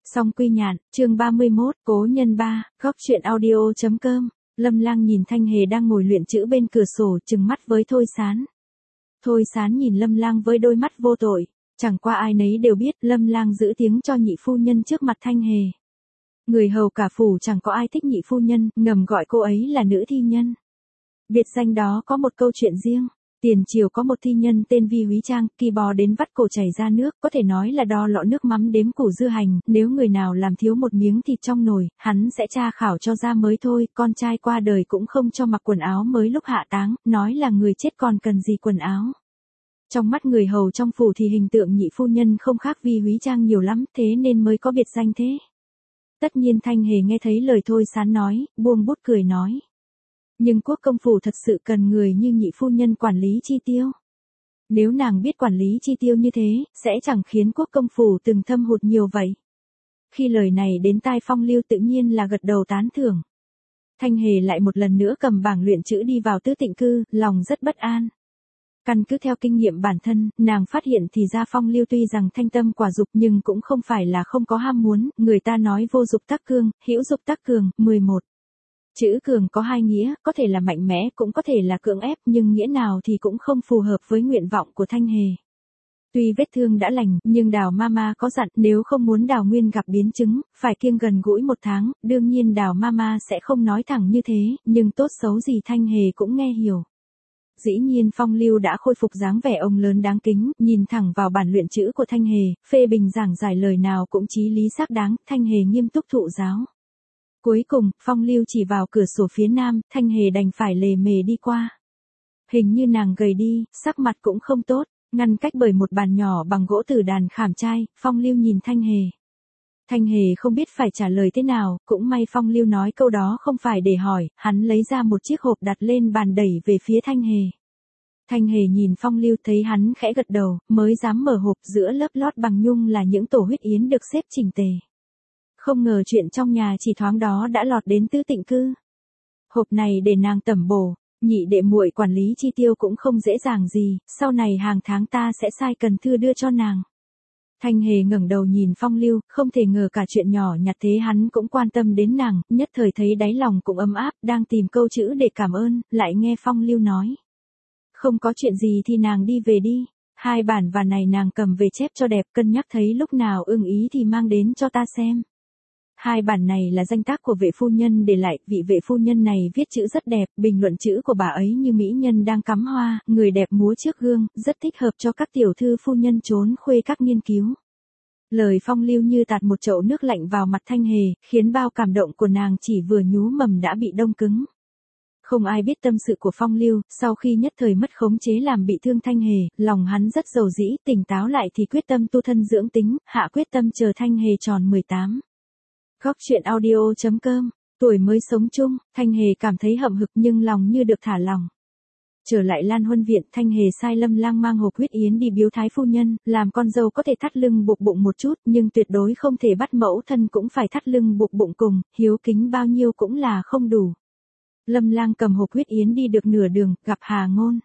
Song Quy Nhạn, chương 31, Cố Nhân 3, góc truyện audio.com. Lâm Lang nhìn Thanh Hề đang ngồi luyện chữ bên cửa sổ, trừng mắt với Thôi Sán. Thôi Sán nhìn Lâm Lang với đôi mắt vô tội, chẳng qua ai nấy đều biết Lâm Lang giữ tiếng cho nhị phu nhân trước mặt Thanh Hề. Người hầu cả phủ chẳng có ai thích nhị phu nhân, ngầm gọi cô ấy là nữ thi nhân. Biệt danh đó có một câu chuyện riêng. Tiền triều có một thi nhân tên Vi Húy Trang, kỳ bò đến vắt cổ chảy ra nước, có thể nói là đo lọ nước mắm đếm củ dưa hành, nếu người nào làm thiếu một miếng thịt trong nồi, hắn sẽ tra khảo cho ra mới thôi, con trai qua đời cũng không cho mặc quần áo mới lúc hạ táng, nói là người chết còn cần gì quần áo. Trong mắt người hầu trong phủ thì hình tượng nhị phu nhân không khác Vi Húy Trang nhiều lắm, thế nên mới có biệt danh thế. Tất nhiên Thanh Hề nghe thấy lời Thôi Sán nói, buông bút cười nói. Nhưng quốc công phủ thật sự cần người như nhị phu nhân quản lý chi tiêu. Nếu nàng biết quản lý chi tiêu như thế, sẽ chẳng khiến quốc công phủ từng thâm hụt nhiều vậy. Khi lời này đến tai Phong Lưu tự nhiên là gật đầu tán thưởng. Thanh Hề lại một lần nữa cầm bảng luyện chữ đi vào Tứ Tịnh Cư, lòng rất bất an. Căn cứ theo kinh nghiệm bản thân, nàng phát hiện thì ra Phong Lưu tuy rằng thanh tâm quả dục nhưng cũng không phải là không có ham muốn, người ta nói vô dục tắc cương, hữu dục tắc cường, 11. Chữ cường có hai nghĩa, có thể là mạnh mẽ cũng có thể là cưỡng ép, nhưng nghĩa nào thì cũng không phù hợp với nguyện vọng của Thanh Hề. Tuy vết thương đã lành, nhưng Đào Mama có dặn nếu không muốn Đào Nguyên gặp biến chứng, phải kiêng gần gũi 1 tháng, đương nhiên Đào Mama sẽ không nói thẳng như thế, nhưng tốt xấu gì Thanh Hề cũng nghe hiểu. Dĩ nhiên Phong Lưu đã khôi phục dáng vẻ ông lớn đáng kính, nhìn thẳng vào bản luyện chữ của Thanh Hề, phê bình giảng giải lời nào cũng chí lý xác đáng, Thanh Hề nghiêm túc thụ giáo. Cuối cùng, Phong Lưu chỉ vào cửa sổ phía nam, Thanh Hề đành phải lề mề đi qua. Hình như nàng gầy đi, sắc mặt cũng không tốt, ngăn cách bởi một bàn nhỏ bằng gỗ tử đàn khảm trai, Phong Lưu nhìn Thanh Hề. Thanh Hề không biết phải trả lời thế nào, cũng may Phong Lưu nói câu đó không phải để hỏi, hắn lấy ra một chiếc hộp đặt lên bàn đẩy về phía Thanh Hề. Thanh Hề nhìn Phong Lưu thấy hắn khẽ gật đầu, mới dám mở hộp, giữa lớp lót bằng nhung là những tổ huyết yến được xếp chỉnh tề. Không ngờ chuyện trong nhà chỉ thoáng đó đã lọt đến Tứ Tịnh Cư. Hộp này để nàng tẩm bổ, nhị đệ muội quản lý chi tiêu cũng không dễ dàng gì, sau này hàng tháng ta sẽ sai cần thư đưa cho nàng. Thanh Hề ngẩng đầu nhìn Phong Lưu, không thể ngờ cả chuyện nhỏ nhặt thế hắn cũng quan tâm đến nàng, nhất thời thấy đáy lòng cũng ấm áp, đang tìm câu chữ để cảm ơn, lại nghe Phong Lưu nói. Không có chuyện gì thì nàng đi về đi, 2 bản và này nàng cầm về chép cho đẹp, cân nhắc thấy lúc nào ưng ý thì mang đến cho ta xem. 2 bản này là danh tác của vệ phu nhân để lại, vị vệ phu nhân này viết chữ rất đẹp, bình luận chữ của bà ấy như mỹ nhân đang cắm hoa, người đẹp múa trước gương, rất thích hợp cho các tiểu thư phu nhân trốn khuê các nghiên cứu. Lời Phong Lưu như tạt một chậu nước lạnh vào mặt Thanh Hề, khiến bao cảm động của nàng chỉ vừa nhú mầm đã bị đông cứng. Không ai biết tâm sự của Phong Lưu, sau khi nhất thời mất khống chế làm bị thương Thanh Hề, lòng hắn rất dầu dĩ, tỉnh táo lại thì quyết tâm tu thân dưỡng tính, hạ quyết tâm chờ Thanh Hề tròn 18. Góc truyện audio.com, tuổi mới sống chung, Thanh Hề cảm thấy hậm hực nhưng lòng như được thả lỏng. Trở lại Lan Huân viện, Thanh Hề sai Lâm Lang mang hộp huyết yến đi biếu thái phu nhân, làm con dâu có thể thắt lưng buộc bụng một chút, nhưng tuyệt đối không thể bắt mẫu thân cũng phải thắt lưng buộc bụng cùng, hiếu kính bao nhiêu cũng là không đủ. Lâm Lang cầm hộp huyết yến đi được nửa đường, gặp Hà Ngôn.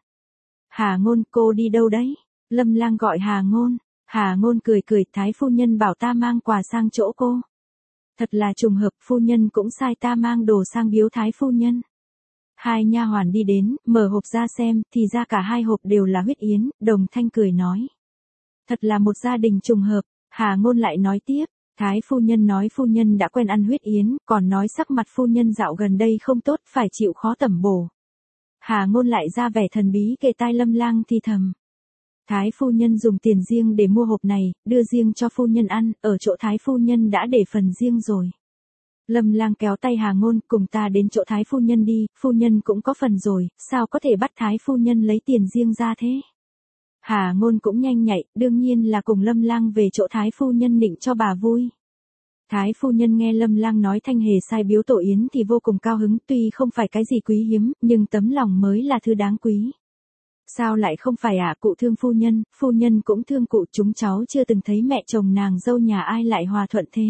Hà Ngôn, cô đi đâu đấy? Lâm Lang gọi Hà Ngôn. Hà Ngôn cười cười, thái phu nhân bảo ta mang quà sang chỗ cô. Thật là trùng hợp, phu nhân cũng sai ta mang đồ sang biếu thái phu nhân. 2 nha hoàn đi đến, mở hộp ra xem, thì ra cả 2 hộp đều là huyết yến, Đồng Thanh cười nói. Thật là một gia đình trùng hợp, Hà Ngôn lại nói tiếp, thái phu nhân nói phu nhân đã quen ăn huyết yến, còn nói sắc mặt phu nhân dạo gần đây không tốt, phải chịu khó tẩm bổ. Hà Ngôn lại ra vẻ thần bí kề tai Lâm Lang thì thầm. Thái phu nhân dùng tiền riêng để mua hộp này, đưa riêng cho phu nhân ăn, ở chỗ thái phu nhân đã để phần riêng rồi. Lâm Lang kéo tay Hà Ngôn, cùng ta đến chỗ thái phu nhân đi, phu nhân cũng có phần rồi, sao có thể bắt thái phu nhân lấy tiền riêng ra thế? Hà Ngôn cũng nhanh nhạy, đương nhiên là cùng Lâm Lang về chỗ thái phu nhân nịnh cho bà vui. Thái phu nhân nghe Lâm Lang nói Thanh Hề sai biếu tổ yến thì vô cùng cao hứng, tuy không phải cái gì quý hiếm, nhưng tấm lòng mới là thứ đáng quý. Sao lại không phải cụ thương phu nhân cũng thương cụ, chúng cháu chưa từng thấy mẹ chồng nàng dâu nhà ai lại hòa thuận thế.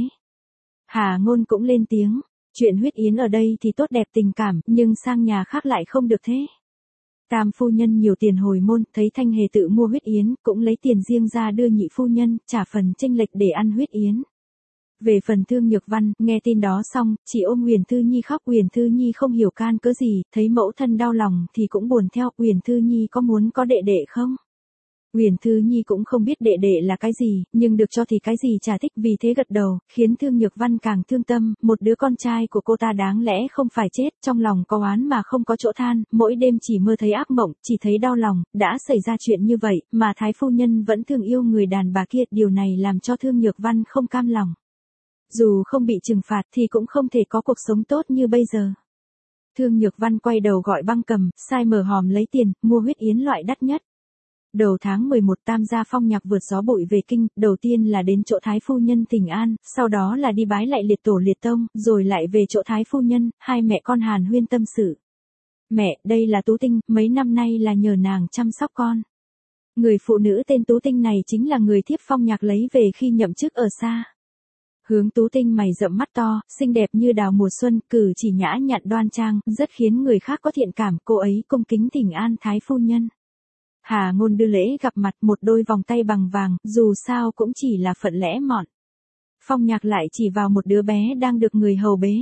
Hà Ngôn cũng lên tiếng, chuyện huyết yến ở đây thì tốt đẹp tình cảm, nhưng sang nhà khác lại không được thế. Tam phu nhân nhiều tiền hồi môn, thấy Thanh Hề tự mua huyết yến, cũng lấy tiền riêng ra đưa nhị phu nhân, trả phần chênh lệch để ăn huyết yến. Về phần Thương Nhược Văn, nghe tin đó xong, chỉ ôm Uyển Thư Nhi khóc. Uyển Thư Nhi không hiểu can cớ gì, thấy mẫu thân đau lòng thì cũng buồn theo. Uyển Thư Nhi có muốn có đệ đệ không? Uyển Thư Nhi cũng không biết đệ đệ là cái gì, nhưng được cho thì cái gì chả thích, vì thế gật đầu, khiến Thương Nhược Văn càng thương tâm. Một đứa con trai của cô ta đáng lẽ không phải chết, trong lòng có oán mà không có chỗ than, mỗi đêm chỉ mơ thấy ác mộng, chỉ thấy đau lòng. Đã xảy ra chuyện như vậy, mà Thái phu nhân vẫn thương yêu người đàn bà kia, điều này làm cho Thương Nhược Văn không cam lòng. Dù không bị trừng phạt thì cũng không thể có cuộc sống tốt như bây giờ. Thương Nhược Văn quay đầu gọi Băng Cầm, sai mở hòm lấy tiền, mua huyết yến loại đắt nhất. Đầu tháng 11 Tam gia Phong Nhạc vượt gió bụi về kinh, đầu tiên là đến chỗ Thái phu nhân thỉnh an, sau đó là đi bái lại liệt tổ liệt tông, rồi lại về chỗ Thái phu nhân, hai mẹ con hàn huyên tâm sự. Mẹ, đây là Tú Tinh, mấy năm nay là nhờ nàng chăm sóc con. Người phụ nữ tên Tú Tinh này chính là người thiếp Phong Nhạc lấy về khi nhậm chức ở xa. Hướng Tú Tinh mày rậm mắt to, xinh đẹp như đào mùa xuân, cử chỉ nhã nhặn đoan trang, rất khiến người khác có thiện cảm. Cô ấy cung kính thỉnh an Thái phu nhân. Hà Ngôn đưa lễ gặp mặt, một đôi vòng tay bằng vàng, dù sao cũng chỉ là phận lẽ mọn. Phong Nhạc lại chỉ vào một đứa bé đang được người hầu bế.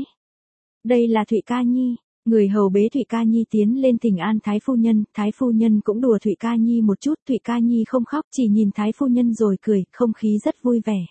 Đây là Thụy Ca Nhi. Người hầu bế Thụy Ca Nhi tiến lên thỉnh an Thái phu nhân cũng đùa Thụy Ca Nhi một chút. Thụy Ca Nhi không khóc, chỉ nhìn Thái phu nhân rồi cười, không khí rất vui vẻ.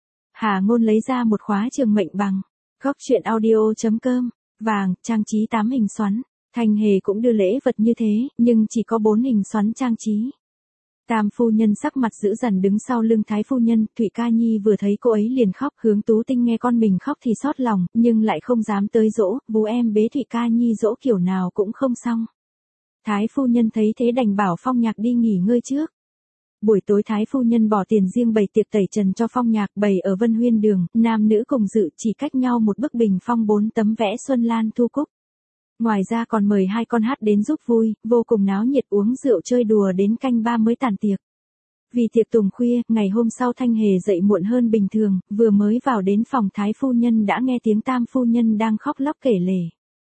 Hà Ngôn lấy ra một khóa trường mệnh bằng. Góc truyện audio.com. Vàng, trang trí 8 hình xoắn. Thanh Hề cũng đưa lễ vật như thế, nhưng chỉ có 4 hình xoắn trang trí. Tam phu nhân sắc mặt dữ dằn đứng sau lưng Thái phu nhân. Thụy Ca Nhi vừa thấy cô ấy liền khóc. Hướng Tú Tinh nghe con mình khóc thì xót lòng, nhưng lại không dám tới dỗ. Bố em bế Thụy Ca Nhi dỗ kiểu nào cũng không xong. Thái phu nhân thấy thế đành bảo Phong Nhạc đi nghỉ ngơi trước. Buổi tối Thái phu nhân bỏ tiền riêng bày tiệc tẩy trần cho Phong Nhạc, bày ở Vân Huyên Đường, nam nữ cùng dự, chỉ cách nhau một bức bình phong 4 tấm vẽ Xuân Lan Thu Cúc. Ngoài ra còn mời 2 con hát đến giúp vui, vô cùng náo nhiệt, uống rượu chơi đùa đến canh 3 mới tàn tiệc. Vì tiệc tùng khuya, ngày hôm sau Thanh Hề dậy muộn hơn bình thường, vừa mới vào đến phòng Thái phu nhân đã nghe tiếng Tam phu nhân đang khóc lóc kể lể.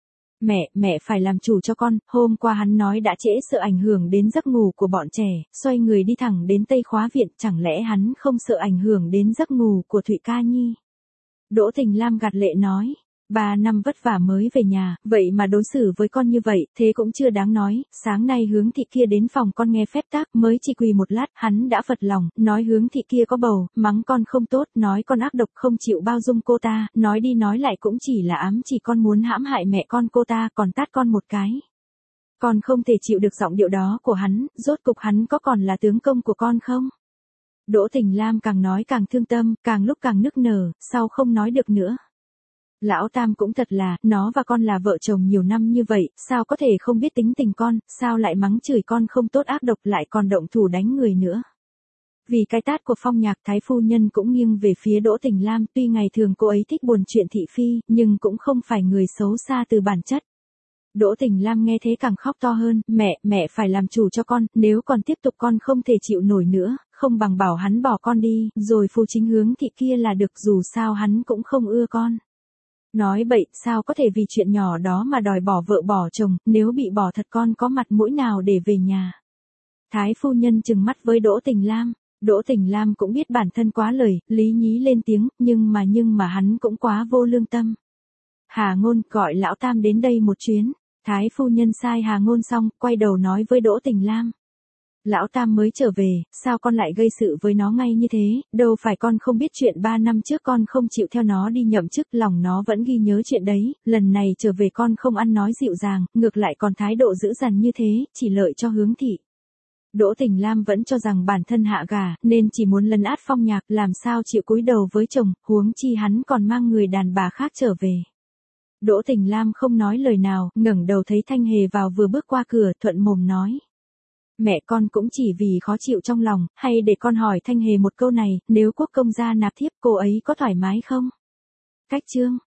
Mẹ phải làm chủ cho con, hôm qua hắn nói đã trễ sợ ảnh hưởng đến giấc ngủ của bọn trẻ, xoay người đi thẳng đến Tây Khóa Viện, chẳng lẽ hắn không sợ ảnh hưởng đến giấc ngủ của Thụy Ca Nhi? Đỗ Tình Lam gạt lệ nói, 3 năm vất vả mới về nhà, vậy mà đối xử với con như vậy, thế cũng chưa đáng nói. Sáng nay Hướng thị kia đến phòng con nghe phép tắc, mới chỉ quỳ một lát, hắn đã phật lòng, nói Hướng thị kia có bầu, mắng con không tốt, nói con ác độc không chịu bao dung cô ta, nói đi nói lại cũng chỉ là ám chỉ con muốn hãm hại mẹ con cô ta, còn tát con một cái. Con không thể chịu được giọng điệu đó của hắn, rốt cục hắn có còn là tướng công của con không? Đỗ Tình Lam càng nói càng thương tâm, càng lúc càng nức nở, sau không nói được nữa. Lão Tam cũng thật là, nó và con là vợ chồng nhiều năm như vậy, sao có thể không biết tính tình con, sao lại mắng chửi con không tốt ác độc lại còn động thủ đánh người nữa. Vì cái tát của Phong Nhạc, Thái phu nhân cũng nghiêng về phía Đỗ Tình Lam, tuy ngày thường cô ấy thích buồn chuyện thị phi, nhưng cũng không phải người xấu xa từ bản chất. Đỗ Tình Lam nghe thế càng khóc to hơn, mẹ phải làm chủ cho con, nếu còn tiếp tục con không thể chịu nổi nữa, không bằng bảo hắn bỏ con đi, rồi phù chính Hướng thị kia là được, dù sao hắn cũng không ưa con. Nói bậy, sao có thể vì chuyện nhỏ đó mà đòi bỏ vợ bỏ chồng, nếu bị bỏ thật con có mặt mũi nào để về nhà. Thái phu nhân trừng mắt với Đỗ Tình Lam. Đỗ Tình Lam cũng biết bản thân quá lời, lý nhí lên tiếng, nhưng mà hắn cũng quá vô lương tâm. Hà Ngôn, gọi lão Tam đến đây một chuyến. Thái phu nhân sai Hà Ngôn xong, quay đầu nói với Đỗ Tình Lam. Lão Tam mới trở về, sao con lại gây sự với nó ngay như thế, đâu phải con không biết chuyện 3 năm trước con không chịu theo nó đi nhậm chức, lòng nó vẫn ghi nhớ chuyện đấy, lần này trở về con không ăn nói dịu dàng, ngược lại còn thái độ dữ dằn như thế, chỉ lợi cho Hướng thị. Đỗ Tình Lam vẫn cho rằng bản thân hạ gà, nên chỉ muốn lấn át Phong Nhạc, làm sao chịu cúi đầu với chồng, huống chi hắn còn mang người đàn bà khác trở về. Đỗ Tình Lam không nói lời nào, ngẩng đầu thấy Thanh Hề vào vừa bước qua cửa, thuận mồm nói. Mẹ con cũng chỉ vì khó chịu trong lòng, hay để con hỏi Thanh Hề một câu này, nếu Quốc công gia nạp thiếp cô ấy có thoải mái không? Cách chương